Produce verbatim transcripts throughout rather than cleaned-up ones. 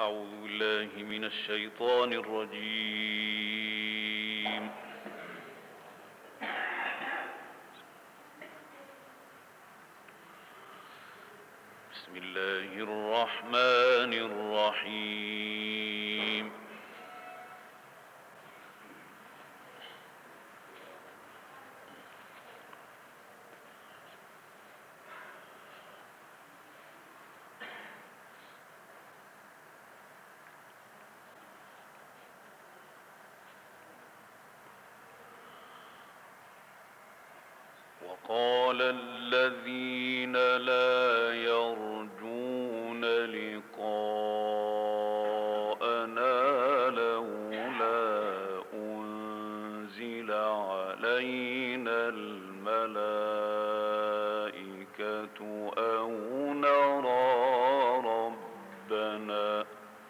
أعوذ بالله من الشيطان الرجيم. بسم الله الرحمن الرحيم. وقال الذين لا يرجون لقاءنا لولا أنزل علينا الملائكة أو نرى ربنا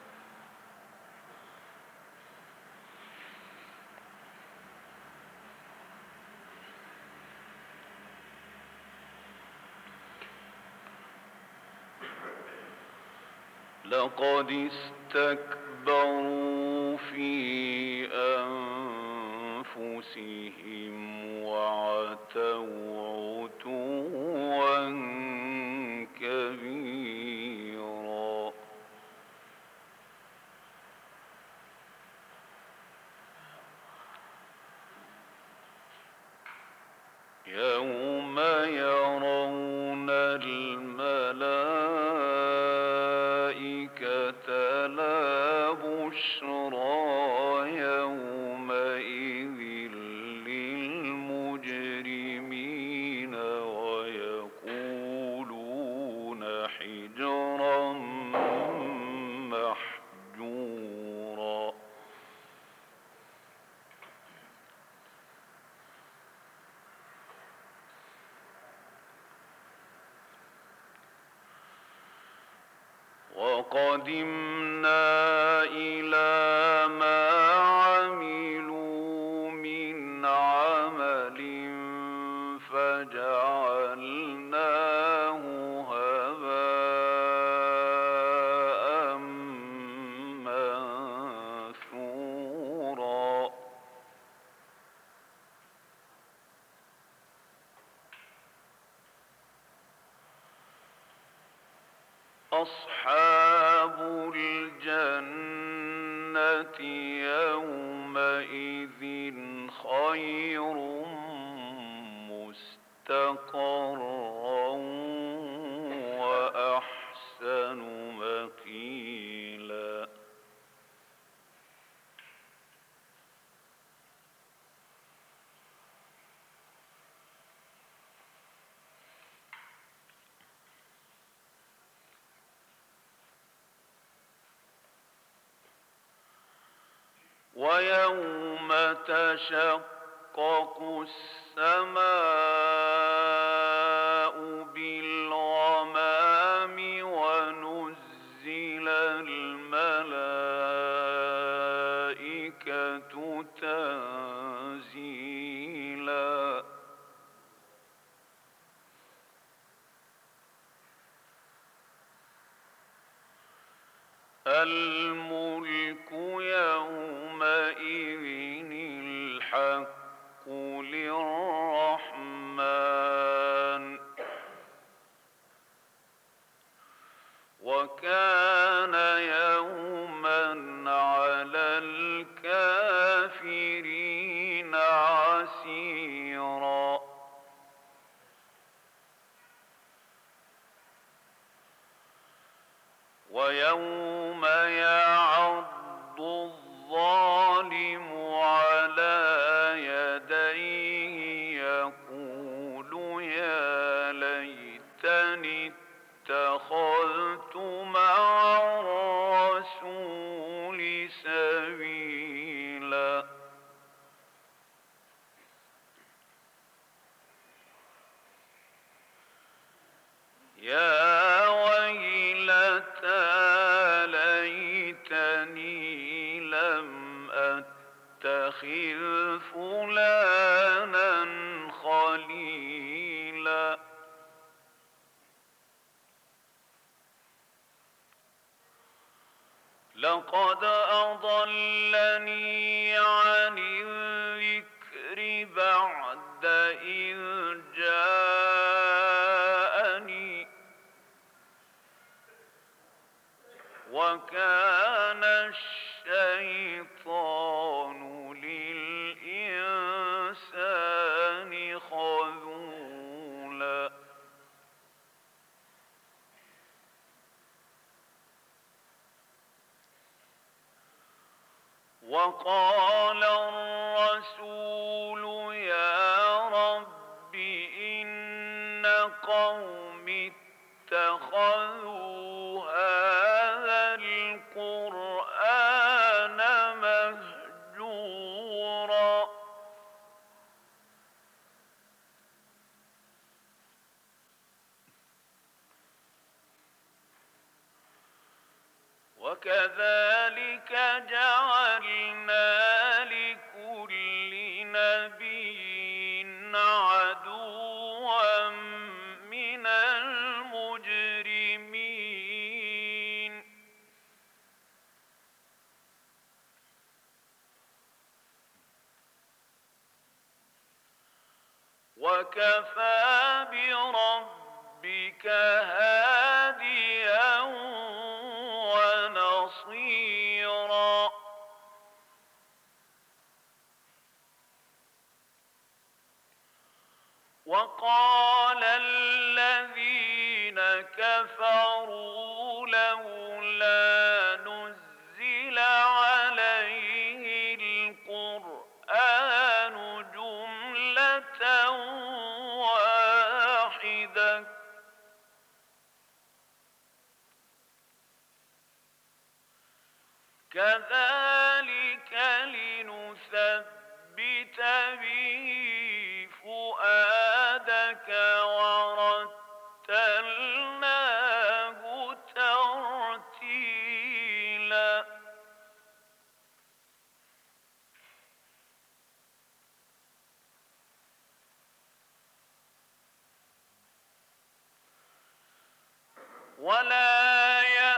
لقد استكبروا في أنفسهم وعتوا عتوا كبيرا. يوم يرون الملائكة لا بشرى يومئذ للمجرمين ويقولون حجرا محجورا. وقدمنا إلى ما عملوا من عمل فجعلناه هباء منثورا. أصحاب الجنة يومئذ خير مستقرا وأحسن مقيلا. ويوم تشقق السماء بالغمام ونزل الملائكة تنزيلا. الملك يومئذ الحق للرحمن وكان يوما على الكافرين عسيرا. ويوم يعض الظالم على يديه يقول يا ليتني اتخذت مع الرسول سبيلا. يا ويلتى ليتني لم أتخذ فلانا خليلا. لقد أضلني عن الذكر بعد إذ جاءني وكان الشيطان للإنسان خذولا وقال الرسول يا رب إن قومي اتخذوا هذا القرآن مهجورا وكذلك جعلنا لكل نبي عدوا من المجرمين وكفى بربك هاديا ونصيرا وقال الذين كفروا لولا نزل عليه القرآن جملة واحدة كذلك لنثبت به فؤادك ورتلناه ترتيلا ولا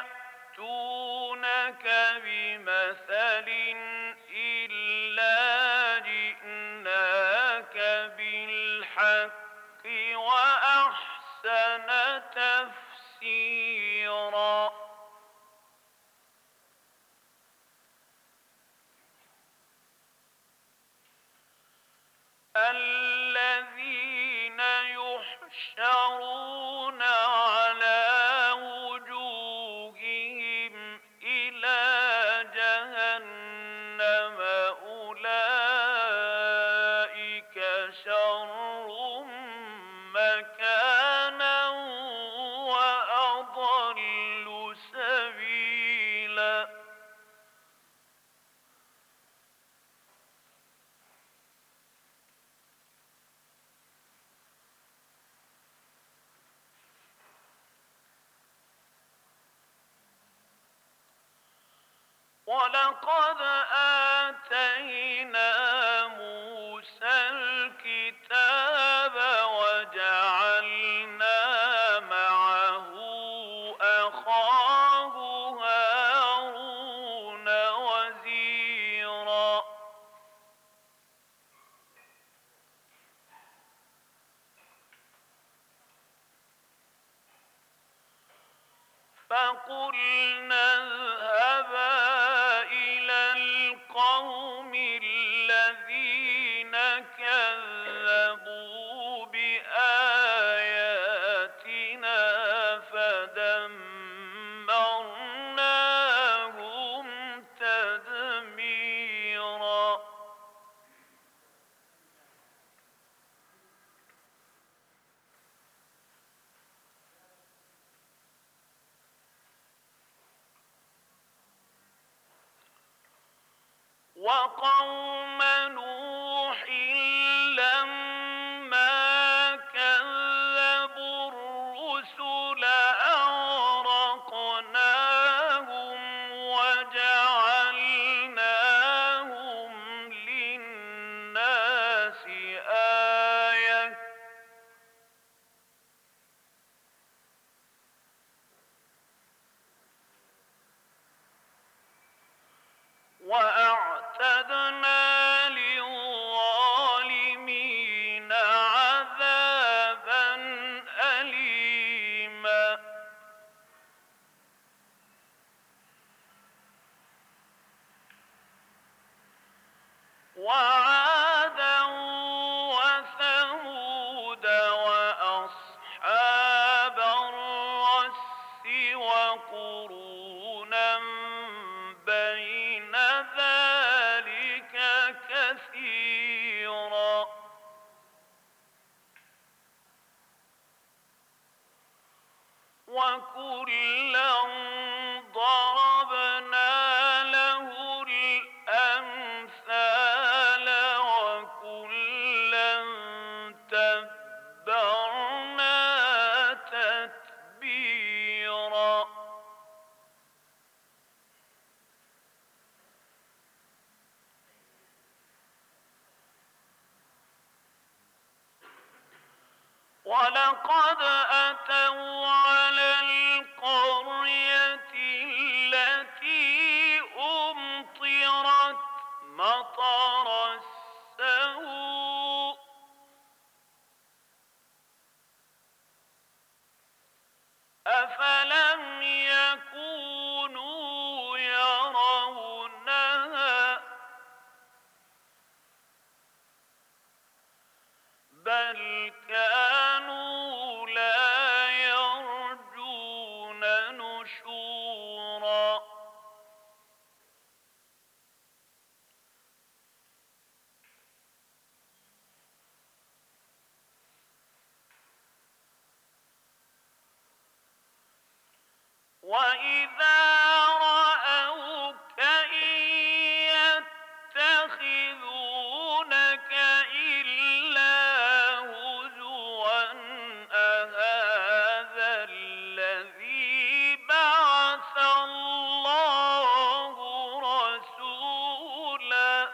يأتونك بمثل إلا جئناك بالحق وأحسن تفسيرا الذين يحشرون على وجوههم إلى جهنم أولئك شر مكانا وأضل سبيلا ولقد آتينا موسى الكتاب وجعلنا معه أخاه هارون وزيرا فقلنا اذهبا إلى القوم الذين كذبوا بآياتنا فدمرناهم تدميرا وقوم نوح لما كذبوا الرسل أغرقناهم وجعلناهم للناس آية وقرونا بين ذلك كثيرا وكلا ضربنا له الأمثال وكلا تبرنا تتبيرا ولقد أتوا على القرية التي أمطرت مطر السوء أفلم يكونوا يرونها بل كانوا لا يرجون نشورا وإذا رأوك إن يتخذونك إلا هزوا أهذا الذي بعث الله رسولا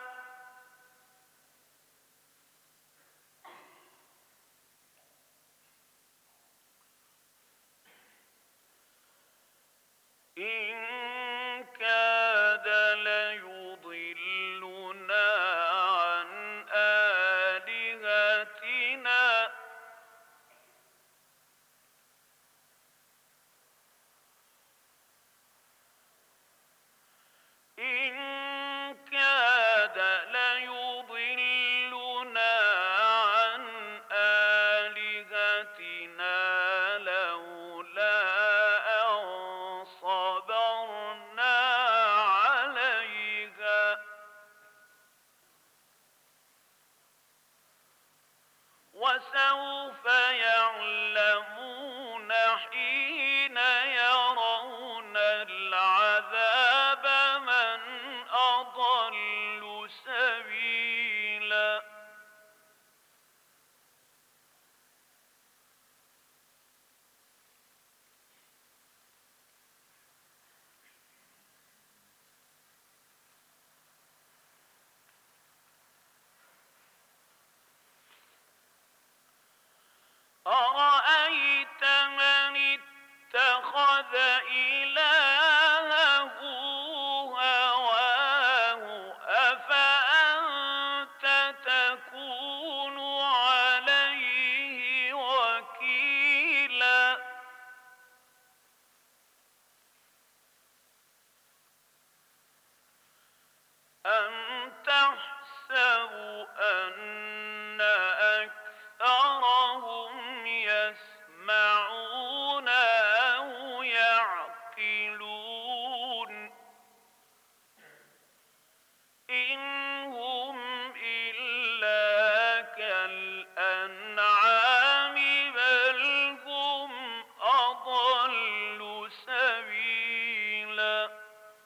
إن كاد ليضلنا عن آلهتنا إن كاد ليضلنا عن آلهتنا لولا أن صبرنا عليها وسوف يعلمون حين يرون العذاب من أضل سبيلا أرأيت من اتخذ إلهه هواه أفأنت تكون عليه وكيلا أم تحسب أن أكثرهم يسمعون أو يعقلون إن هم إلا كالأنعام بل هم أضل سبيلا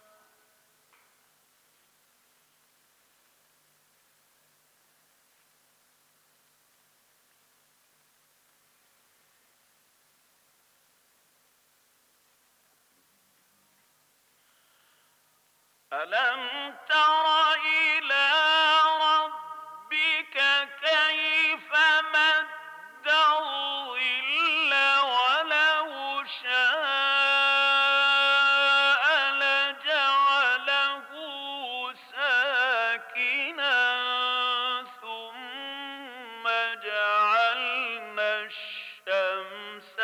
ألم تر إلى ربك كيف مد الظل ولو شاء لجعله ساكنا ثم جعلنا الشمس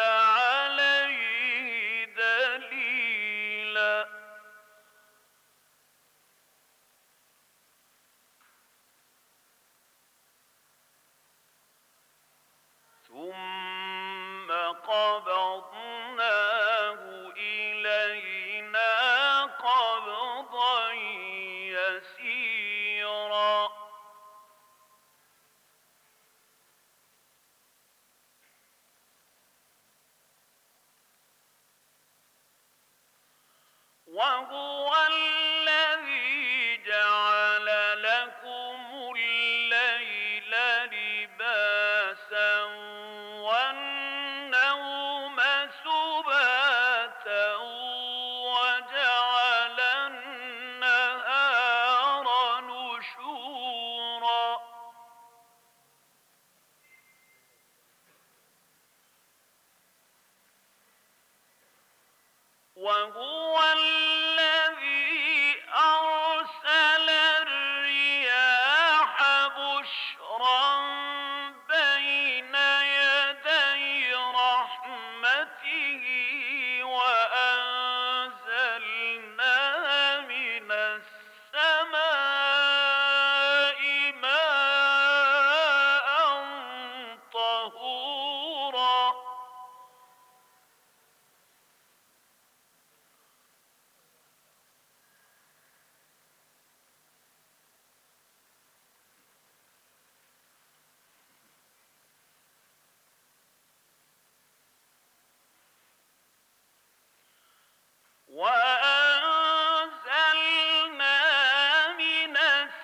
عليه دليلا ثم قبضناه إلينا وهو الذي جعل لكم الليل لباسا والنوم سباتا وجعل النهار نشورا وهو الذي أرسل الرياح بشرا بين يدي رحمته وأنزلنا من السماء ماء طهورا وأنزلنا من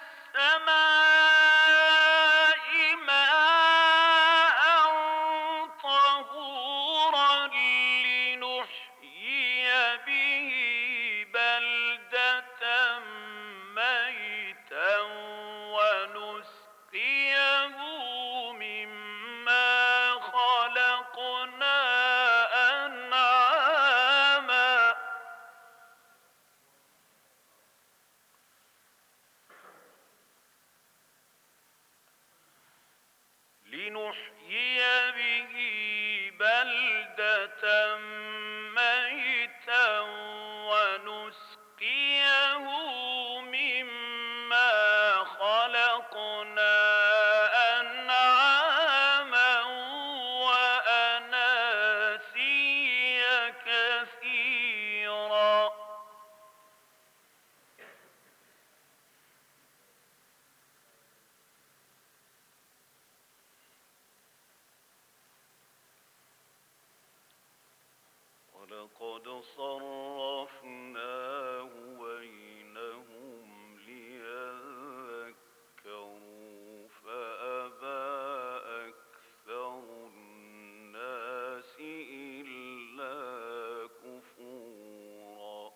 السماء ماء طهورا لنحيي به بلدة ميتا ونسقيه مما خلقنا أنعاما لنحيي به بلدة ميتا ونسقيه مما خلقنا أنعاما وأناسيا كثيرا ولقد صرفناه بينهم ليذكروا فأبى أكثر الناس إلا كفورا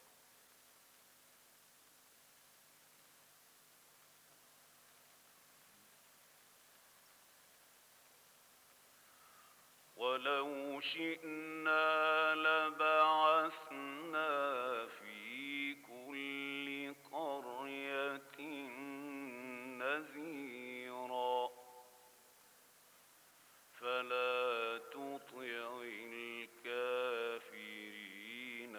ولو شئنا لبعثنا في كل قرية نذيرا فلا تطع الكافرين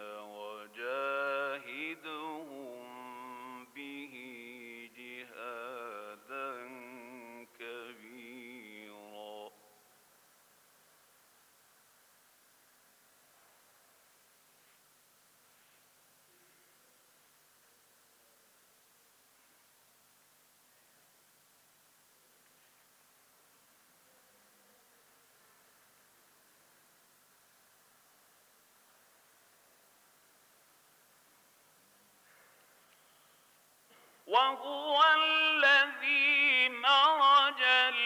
وجاهدهم به جهادا كبيرا وهو الذي مرج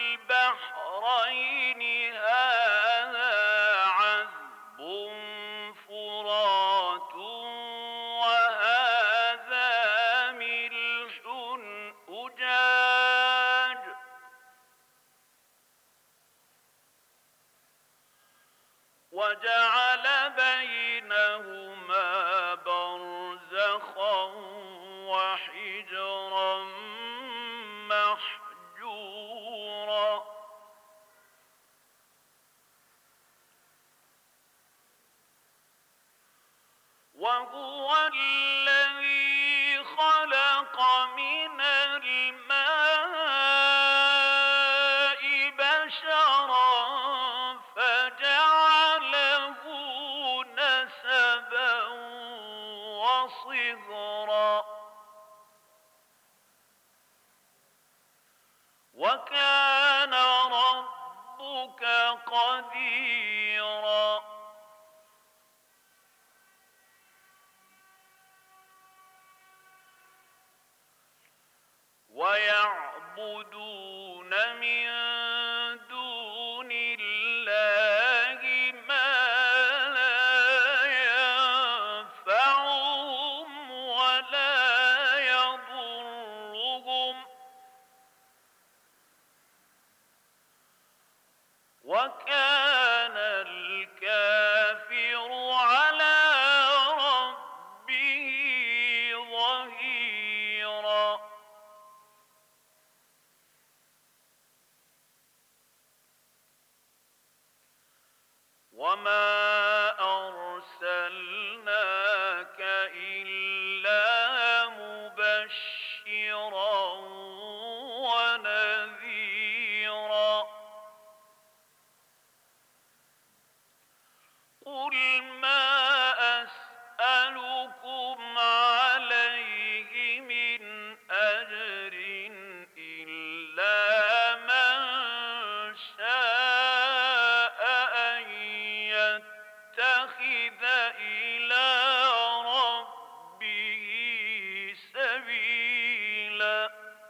البحرين هذا عذب فرات وهذا ملح أجاج وجعل بينهما برزخا وحجرا محجورا وهو الذي خلق من الماء بشرا فجعله نسبا وصهرا وكان ربك قديرا إلى ربه سبيلا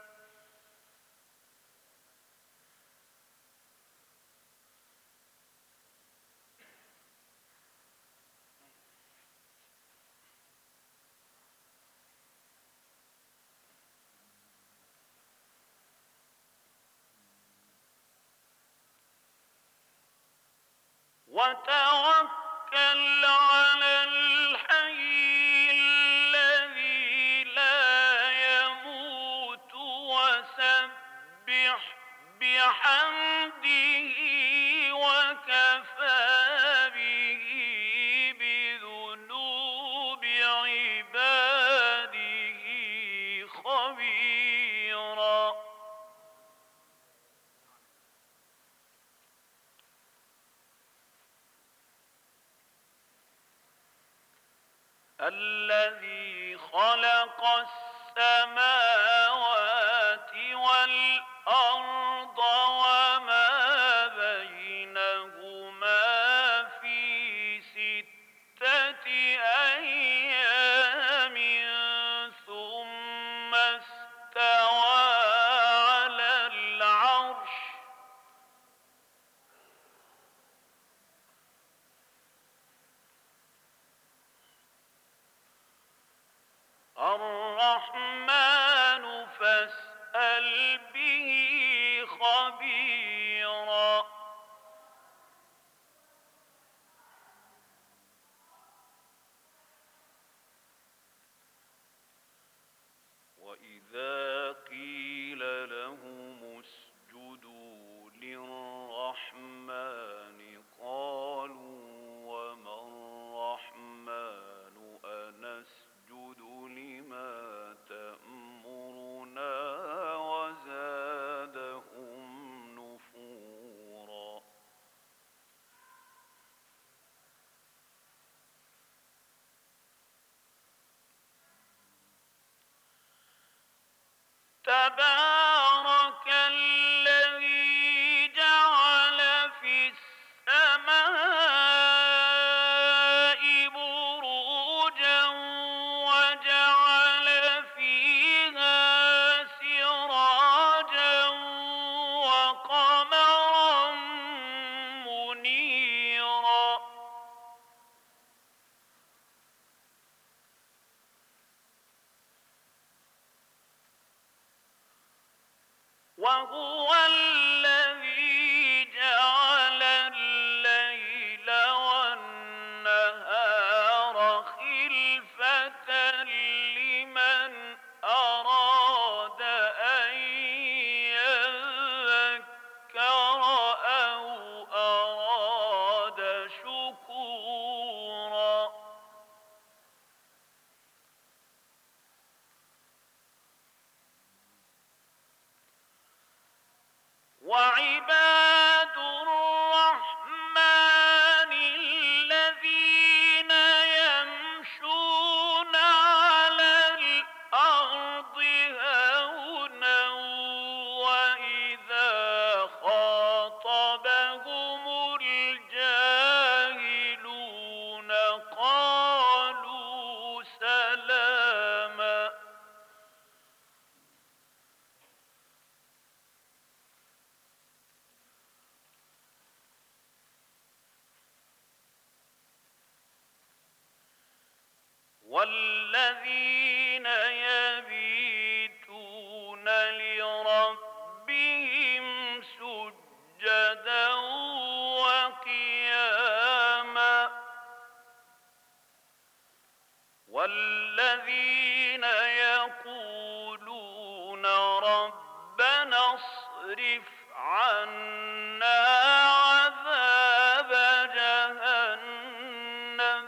وتوكل على الحي الذي لا يموت وسبح بحمده وكفى به بذنوب عباده خبيرا الذي خلق السماوات والأرض وما بينهما في ستة أيام ثم استوى على العرش الرحمن فاسأل به خبيرا وإذا قيل لهم اسجدوا للرحمن قالوا وما الرحمن أنسجد لما تأمرنا وزادهم نفورا تبارك الذي جعل في السماء بروجا وجعل فيها سراجا وقمرا منيرا وهو الذي جعل الليل والنهار خلفة لمن أراد أن يذكر أو أراد شكورا وعباد الرحمن الذين يمشون على الأرض هونا وإذا خاطبهم الجاهلون قالوا سلاما والذين يبيتون لربهم سجدا وقياما والذين يقولون ربنا اصرف عنا عذاب جهنم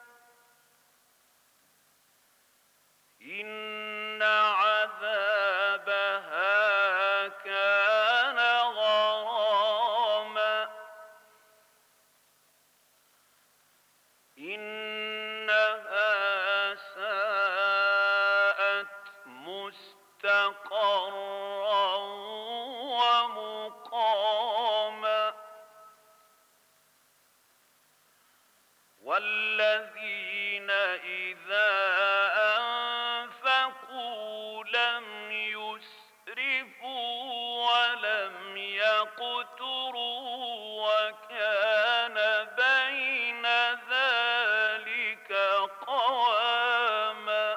إن عذابها كان غراما إنها ساءت والذين إذا أنفقوا لم يسرفوا ولم يقتروا وكان بين ذلك قواما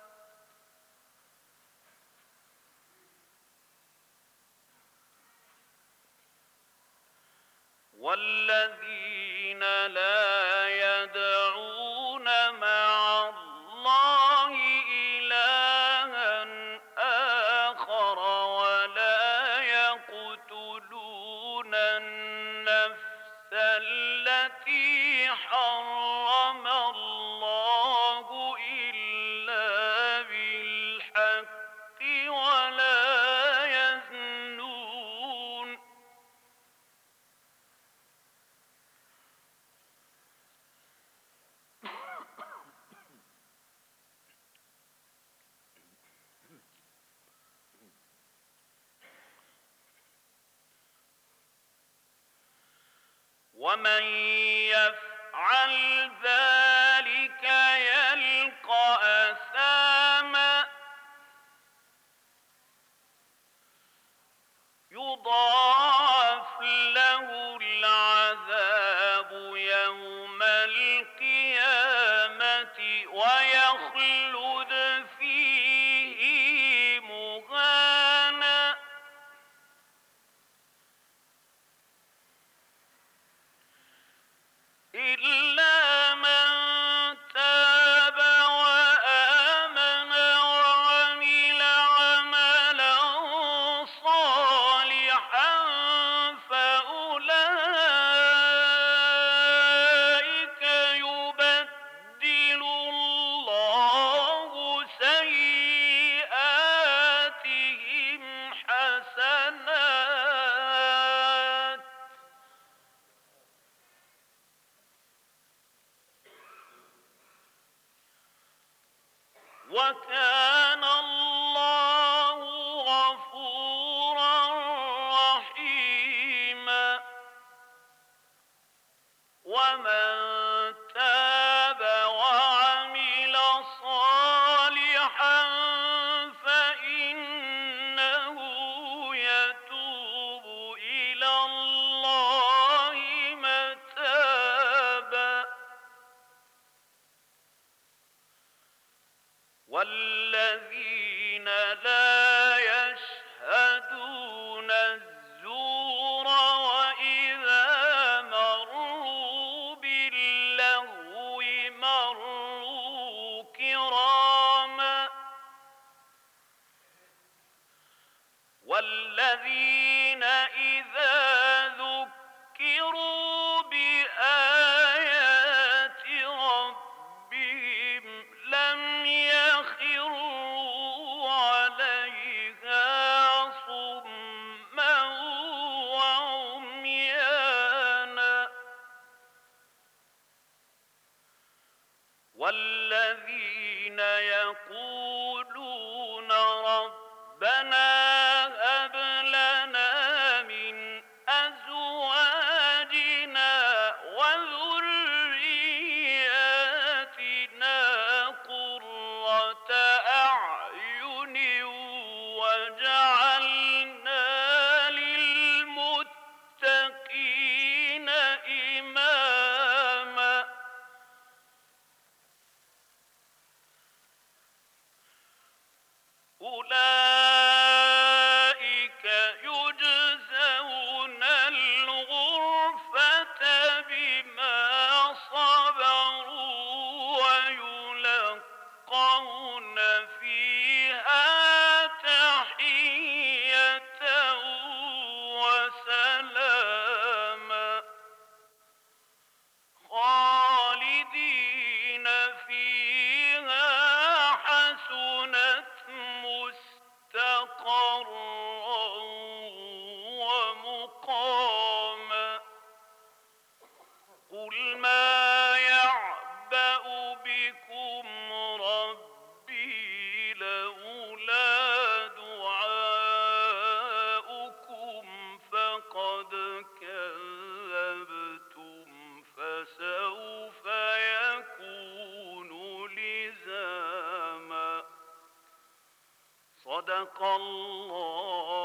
والذين لا يدعون مع الله إلها آخر ولا يقتلون النفس التي حرم الله إلا بالحق ولا يزنون ومن يفعل ذلك يلقى أثاما يضاعف له العذاب يوم القيامة ويخلد فيه مهانا إلا من تاب وآمن وعمل عملا صالحا فأولئك يبدل الله سيئاتهم حسنات وكان الله غفورا رحيما ومن تاب وعمل صالحا فإنه يتوب إلى الله متابا والذين لا يشهدون الزور وإذا مروا باللغو مروا كراما والذين إذا ذكروا بآيات ربهم لم يخروا عليها صما وعميانا والذين يقولون ربنا هب لنا من أزواجنا وذرياتنا قرة أعين وجعلنا للمتقين إماما أولئك يجزون الغرفة بما صبروا ويلقون فيها تحية وسلاما خالدين فيها حسنت مستقيما صدق الله